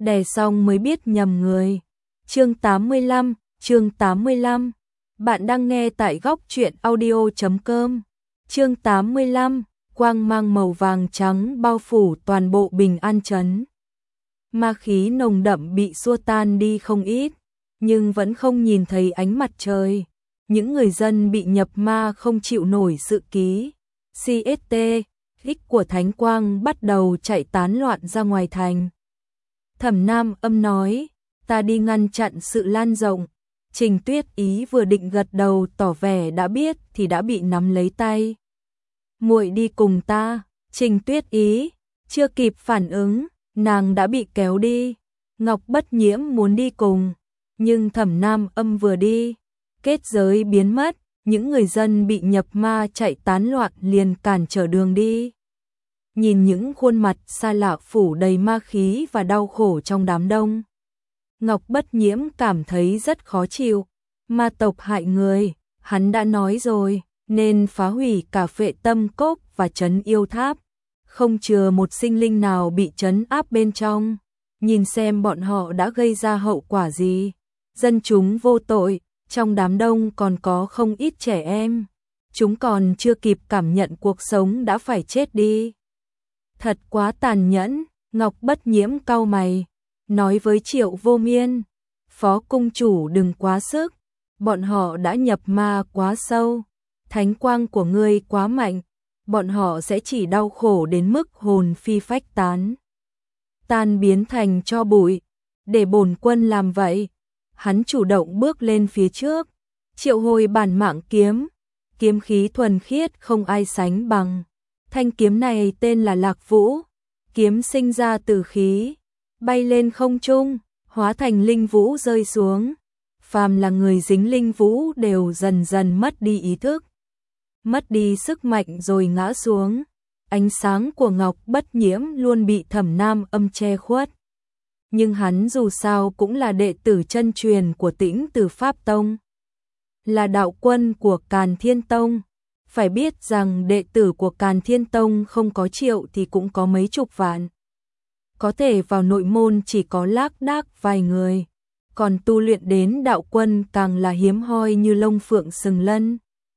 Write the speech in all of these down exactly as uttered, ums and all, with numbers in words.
đè xong mới biết nhầm người. Chương tám mươi lăm, chương tám mươi lăm. Bạn đang nghe tại góc truyện audio chấm com. Chương tám mươi lăm, quang mang màu vàng trắng bao phủ toàn bộ Bình An trấn. Ma khí nồng đậm bị xua tan đi không ít, nhưng vẫn không nhìn thấy ánh mặt trời. Những người dân bị nhập ma không chịu nổi sự ký xê ét tê ích của thánh quang bắt đầu chạy tán loạn ra ngoài thành. Thẩm Nam Âm nói, ta đi ngăn chặn sự lan rộng. Trình Tuyết Ý vừa định gật đầu tỏ vẻ đã biết thì đã bị nắm lấy tay. Muội đi cùng ta. Trình Tuyết Ý chưa kịp phản ứng, nàng đã bị kéo đi. Ngọc Bất Nhiễm muốn đi cùng, nhưng Thẩm Nam Âm vừa đi, kết giới biến mất, những người dân bị nhập ma chạy tán loạn liền cản trở đường đi. Nhìn những khuôn mặt xa lạ phủ đầy ma khí và đau khổ trong đám đông, Ngọc Bất Nhiễm cảm thấy rất khó chịu. Ma tộc hại người, hắn đã nói rồi, nên phá hủy cả Phệ Tâm Cốc và trấn Yêu Tháp, không chừa một sinh linh nào bị trấn áp bên trong. Nhìn xem bọn họ đã gây ra hậu quả gì. Dân chúng vô tội, trong đám đông còn có không ít trẻ em. Chúng còn chưa kịp cảm nhận cuộc sống đã phải chết đi. Thật quá tàn nhẫn. Ngọc Bất Nhiễm cau mày, nói với Triệu Vô Miên, Phó cung chủ đừng quá sức, bọn họ đã nhập ma quá sâu, thánh quang của ngươi quá mạnh, bọn họ sẽ chỉ đau khổ đến mức hồn phi phách tán, tan biến thành tro bụi. Để bổn quân làm vậy. Hắn chủ động bước lên phía trước, triệu hồi bản mạng kiếm, kiếm khí thuần khiết không ai sánh bằng. Thanh kiếm này tên là Lạc Vũ, kiếm sinh ra từ khí, bay lên không trung, hóa thành linh vũ rơi xuống. Phàm là người dính linh vũ đều dần dần mất đi ý thức, mất đi sức mạnh rồi ngã xuống. Ánh sáng của Ngọc Bất Nhiễm luôn bị Thẩm Nam Âm che khuất. Nhưng hắn dù sao cũng là đệ tử chân truyền của Tĩnh Từ Pháp Tông, là đạo quân của Càn Thiên Tông. Phải biết rằng đệ tử của Càn Thiên Tông không có triệu thì cũng có mấy chục vạn. Có thể vào nội môn chỉ có lác đác vài người, còn tu luyện đến đạo quân càng là hiếm hoi như lông phượng sừng lân.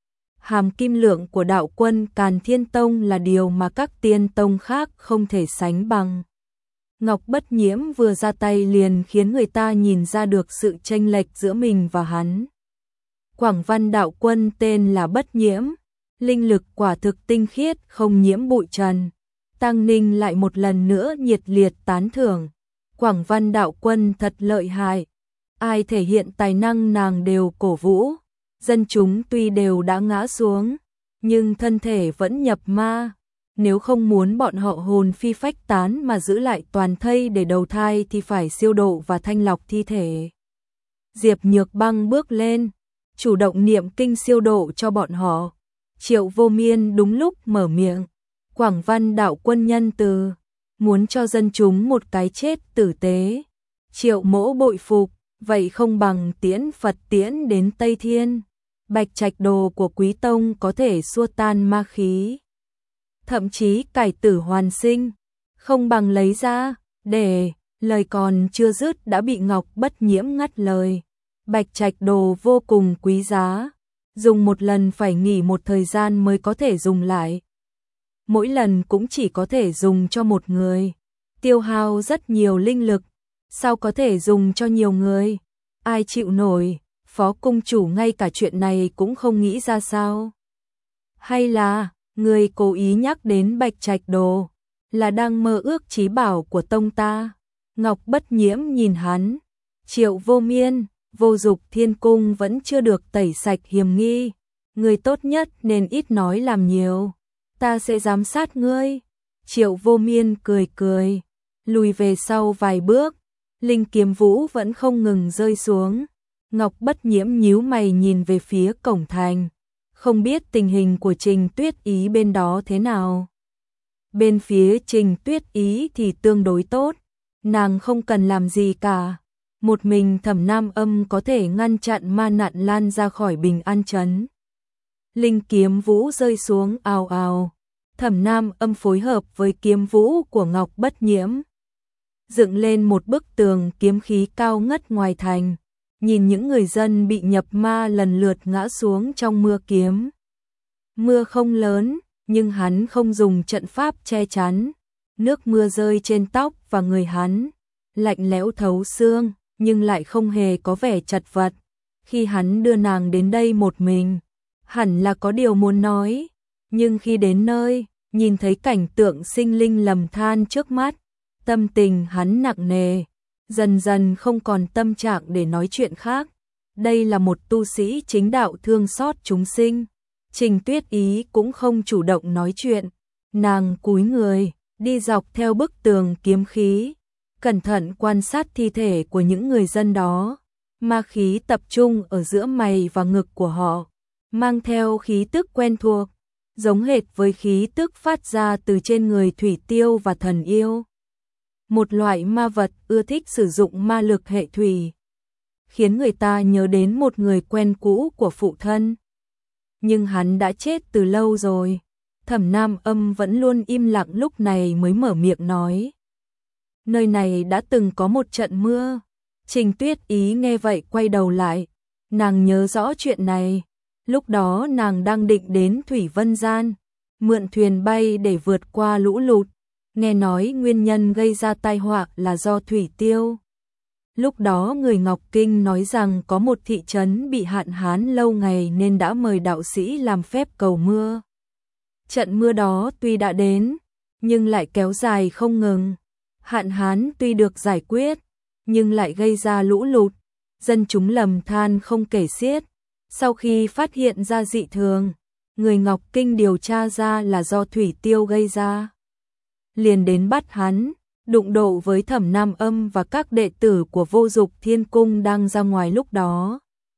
Hàm kim lượng của đạo quân Càn Thiên Tông là điều mà các tiên tông khác không thể sánh bằng. Ngọc Bất Nhiễm vừa ra tay liền khiến người ta nhìn ra được sự chênh lệch giữa mình và hắn. Quảng Văn đạo quân tên là Bất Nhiễm, linh lực quả thực tinh khiết không nhiễm bụi trần. Tăng Ninh lại một lần nữa nhiệt liệt tán thưởng, Quảng Văn đạo quân thật lợi hại, ai thể hiện tài năng nàng đều cổ vũ. Dân chúng tuy đều đã ngã xuống, nhưng thân thể vẫn nhập ma. Nếu không muốn bọn họ hồn phi phách tán mà giữ lại toàn thây để đầu thai thì phải siêu độ và thanh lọc thi thể. Diệp Nhược Băng bước lên, chủ động niệm kinh siêu độ cho bọn họ. Triệu Vô Miên đúng lúc mở miệng, Quảng Văn đạo quân nhân từ, muốn cho dân chúng một cái chết tử tế. Triệu Mỗ bội phục, vậy không bằng tiễn Phật tiễn đến Tây Thiên. Bạch trạch đồ của Quý Tông có thể xua tan ma khí, thậm chí cải tử hoàn sinh, không bằng lấy ra, để, lời còn chưa dứt đã bị Ngọc Bất Nhiễm ngắt lời. Bạch trạch đồ vô cùng quý giá, dùng một lần phải nghỉ một thời gian mới có thể dùng lại. Mỗi lần cũng chỉ có thể dùng cho một người, tiêu hao rất nhiều linh lực, sao có thể dùng cho nhiều người, ai chịu nổi. Phó cung chủ ngay cả chuyện này cũng không nghĩ ra sao? Hay là người cố ý nhắc đến Bạch trạch đồ là đang mơ ước chí bảo của tông ta? Ngọc Bất Nhiễm nhìn hắn, Triệu Vô Miên, Vô Dục Thiên Cung vẫn chưa được tẩy sạch hiểm nghi, người tốt nhất nên ít nói làm nhiều, ta sẽ giám sát ngươi. Triệu Vô Miên cười cười, lùi về sau vài bước, linh kiếm vũ vẫn không ngừng rơi xuống. Ngọc Bất Nhiễm nhíu mày nhìn về phía cổng thành, không biết tình hình của Trình Tuyết Ý bên đó thế nào. Bên phía Trình Tuyết Ý thì tương đối tốt, nàng không cần làm gì cả. Một mình Thẩm Nam Âm có thể ngăn chặn ma nạn lan ra khỏi Bình An trấn. Linh kiếm vũ rơi xuống ào ào, Thẩm Nam Âm phối hợp với kiếm vũ của Ngọc Bất Nhiễm, dựng lên một bức tường kiếm khí cao ngất ngoài thành, nhìn những người dân bị nhập ma lần lượt ngã xuống trong mưa kiếm. Mưa không lớn, nhưng hắn không dùng trận pháp che chắn, nước mưa rơi trên tóc và người hắn, lạnh lẽo thấu xương, nhưng lại không hề có vẻ chật vật. Khi hắn đưa nàng đến đây một mình, hẳn là có điều muốn nói, nhưng khi đến nơi, nhìn thấy cảnh tượng sinh linh lầm than trước mắt, tâm tình hắn nặng nề, dần dần không còn tâm trạng để nói chuyện khác. Đây là một tu sĩ chính đạo thương xót chúng sinh. Trình Tuyết Ý cũng không chủ động nói chuyện, nàng cúi người, đi dọc theo bức tường kiếm khí, cẩn thận quan sát thi thể của những người dân đó. Ma khí tập trung ở giữa mày và ngực của họ, mang theo khí tức quen thuộc, giống hệt với khí tức phát ra từ trên người Thủy Tiêu và Thần Yêu. Một loại ma vật ưa thích sử dụng ma lực hệ thủy, khiến người ta nhớ đến một người quen cũ của phụ thân. Nhưng hắn đã chết từ lâu rồi. Thẩm Nam Âm vẫn luôn im lặng, lúc này mới mở miệng nói. Nơi này đã từng có một trận mưa. Trình Tuyết Ý nghe vậy quay đầu lại. Nàng nhớ rõ chuyện này. Lúc đó nàng đang định đến Thủy Vân Gian, mượn thuyền bay để vượt qua lũ lụt. Nghe nói nguyên nhân gây ra tai họa là do Thủy Tiêu. Lúc đó người Ngọc Kinh nói rằng có một thị trấn bị hạn hán lâu ngày nên đã mời đạo sĩ làm phép cầu mưa. Trận mưa đó tuy đã đến, nhưng lại kéo dài không ngừng. Hạn hán tuy được giải quyết, nhưng lại gây ra lũ lụt, dân chúng lầm than không kể xiết. Sau khi phát hiện ra dị thường, người Ngọc Kinh điều tra ra là do Thủy Tiêu gây ra. Liền đến bắt hắn, đụng độ với Thẩm Nam Âm và các đệ tử của Vô Dục Thiên Cung đang ra ngoài lúc đó.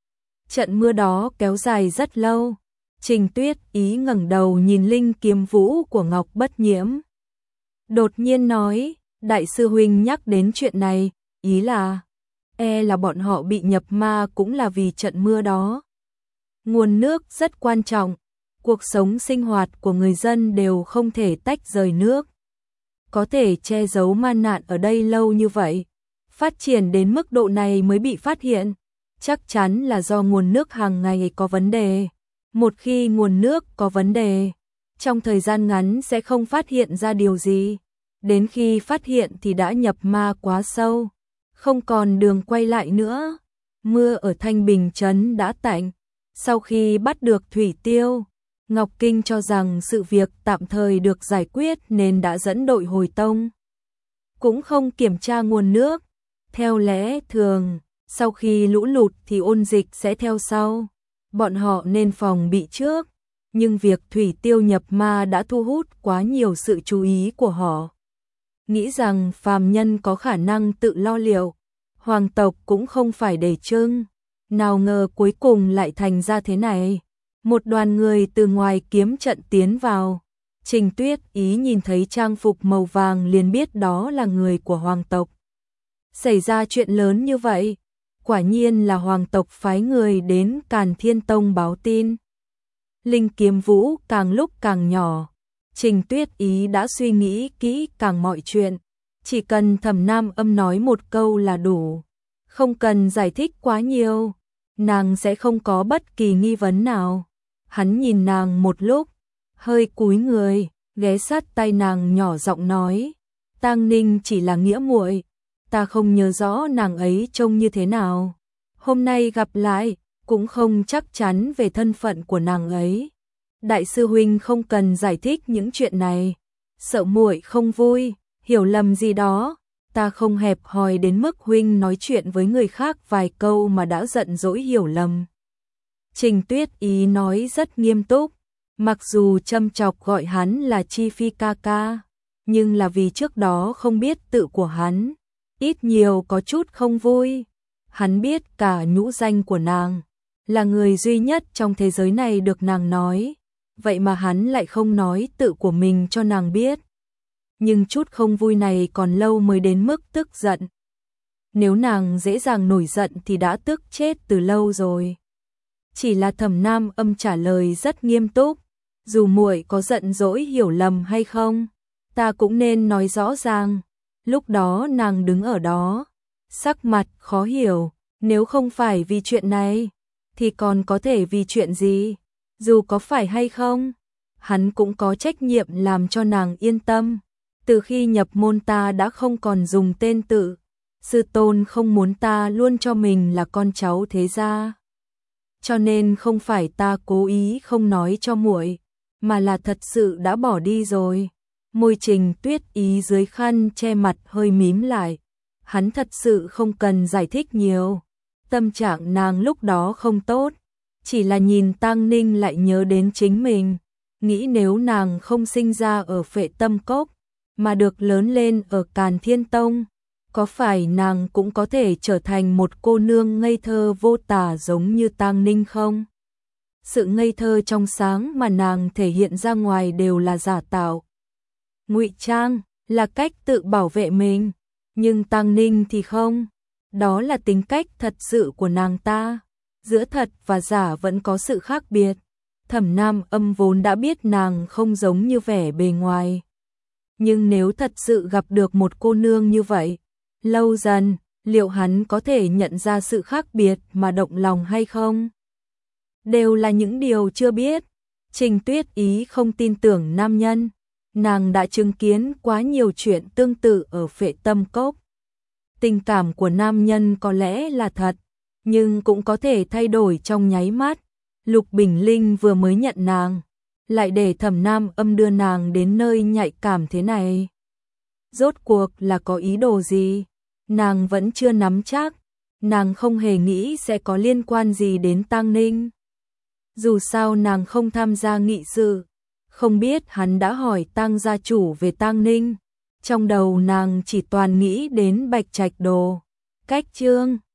Trận mưa đó kéo dài rất lâu. Trình Tuyết Ý ngẩng đầu nhìn linh kiếm vũ của Ngọc Bất Nhiễm. Đột nhiên nói, đại sư huynh nhắc đến chuyện này, ý là, e là bọn họ bị nhập ma cũng là vì trận mưa đó. Nguồn nước rất quan trọng, cuộc sống sinh hoạt của người dân đều không thể tách rời nước. Có thể che giấu ma nạn ở đây lâu như vậy, phát triển đến mức độ này mới bị phát hiện, chắc chắn là do nguồn nước hàng ngày có vấn đề. Một khi nguồn nước có vấn đề, trong thời gian ngắn sẽ không phát hiện ra điều gì. Đến khi phát hiện thì đã nhập ma quá sâu, không còn đường quay lại nữa. Mưa ở Thanh Bình Trấn đã tạnh. Sau khi bắt được Thủy Tiêu, Ngọc Kinh cho rằng sự việc tạm thời được giải quyết nên đã dẫn đội hồi tông. Cũng không kiểm tra nguồn nước. Theo lẽ thường, sau khi lũ lụt thì ôn dịch sẽ theo sau. Bọn họ nên phòng bị trước. Nhưng việc Thủy Tiêu nhập ma đã thu hút quá nhiều sự chú ý của họ. Nghĩ rằng phàm nhân có khả năng tự lo liệu, hoàng tộc cũng không phải để trưng. Nào ngờ cuối cùng lại thành ra thế này. Một đoàn người từ ngoài kiếm trận tiến vào. Trình Tuyết Ý nhìn thấy trang phục màu vàng liền biết đó là người của hoàng tộc. Xảy ra chuyện lớn như vậy, quả nhiên là hoàng tộc phái người đến Càn Thiên Tông báo tin. Linh kiếm vũ càng lúc càng nhỏ. Trình Tuyết Ý đã suy nghĩ kỹ càng mọi chuyện. Chỉ cần Thẩm Nam Âm nói một câu là đủ. Không cần giải thích quá nhiều. Nàng sẽ không có bất kỳ nghi vấn nào. Hắn nhìn nàng một lúc, hơi cúi người, ghé sát tay nàng nhỏ giọng nói. Tang Ninh chỉ là nghĩa muội, ta không nhớ rõ nàng ấy trông như thế nào. Hôm nay gặp lại, cũng không chắc chắn về thân phận của nàng ấy. Đại sư huynh không cần giải thích những chuyện này. Sợ muội không vui, hiểu lầm gì đó. Ta không hẹp hòi đến mức huynh nói chuyện với người khác vài câu mà đã giận dỗi hiểu lầm. Trình Tuyết Ý nói rất nghiêm túc, mặc dù châm chọc gọi hắn là Chi Phi ca ca, nhưng là vì trước đó không biết tự của hắn, ít nhiều có chút không vui. Hắn biết cả nhũ danh của nàng, là người duy nhất trong thế giới này được nàng nói, vậy mà hắn lại không nói tự của mình cho nàng biết. Nhưng chút không vui này còn lâu mới đến mức tức giận. Nếu nàng dễ dàng nổi giận thì đã tức chết từ lâu rồi. Chỉ là Thẩm Nam Âm trả lời rất nghiêm túc, dù muội có giận dỗi hiểu lầm hay không, ta cũng nên nói rõ ràng, Lúc đó nàng đứng ở đó, sắc mặt khó hiểu, nếu không phải vì chuyện này, thì còn có thể vì chuyện gì? Dù có phải hay không, hắn cũng có trách nhiệm làm cho nàng yên tâm. Từ khi nhập môn ta đã không còn dùng tên tự, sư tôn không muốn ta luôn cho mình là con cháu thế gia. Cho nên không phải ta cố ý không nói cho muội, mà là thật sự đã bỏ đi rồi. Môi Trình Tuyết Ý dưới khăn che mặt hơi mím lại. Hắn thật sự không cần giải thích nhiều. Tâm trạng nàng lúc đó không tốt, chỉ là nhìn Tang Ninh lại nhớ đến chính mình, nghĩ nếu nàng không sinh ra ở Phệ Tâm Cốc, mà được lớn lên ở Càn Thiên Tông, có phải nàng cũng có thể trở thành một cô nương ngây thơ vô tả giống như Tang Ninh không? Sự ngây thơ trong sáng mà nàng thể hiện ra ngoài đều là giả tạo. Ngụy trang là cách tự bảo vệ mình, nhưng Tang Ninh thì không. Đó là tính cách thật sự của nàng ta. Giữa thật và giả vẫn có sự khác biệt. Thẩm Nam Âm vốn đã biết nàng không giống như vẻ bề ngoài. Nhưng nếu thật sự gặp được một cô nương như vậy, lâu dần, liệu hắn có thể nhận ra sự khác biệt mà động lòng hay không? Đều là những điều chưa biết. Trình Tuyết Ý không tin tưởng nam nhân. Nàng đã chứng kiến quá nhiều chuyện tương tự ở Phệ Tâm Cốc. Tình cảm của nam nhân có lẽ là thật, nhưng cũng có thể thay đổi trong nháy mắt. Lục Bình Linh vừa mới nhận nàng, lại để Thẩm Nam Âm đưa nàng đến nơi nhạy cảm thế này. Rốt cuộc là có ý đồ gì? Nàng vẫn chưa nắm chắc, nàng không hề nghĩ sẽ có liên quan gì đến Tang Ninh. Dù sao nàng không tham gia nghị sự, không biết hắn đã hỏi Tang gia chủ về Tang Ninh. Trong đầu nàng chỉ toàn nghĩ đến Bạch Trạch Đồ. Cách chương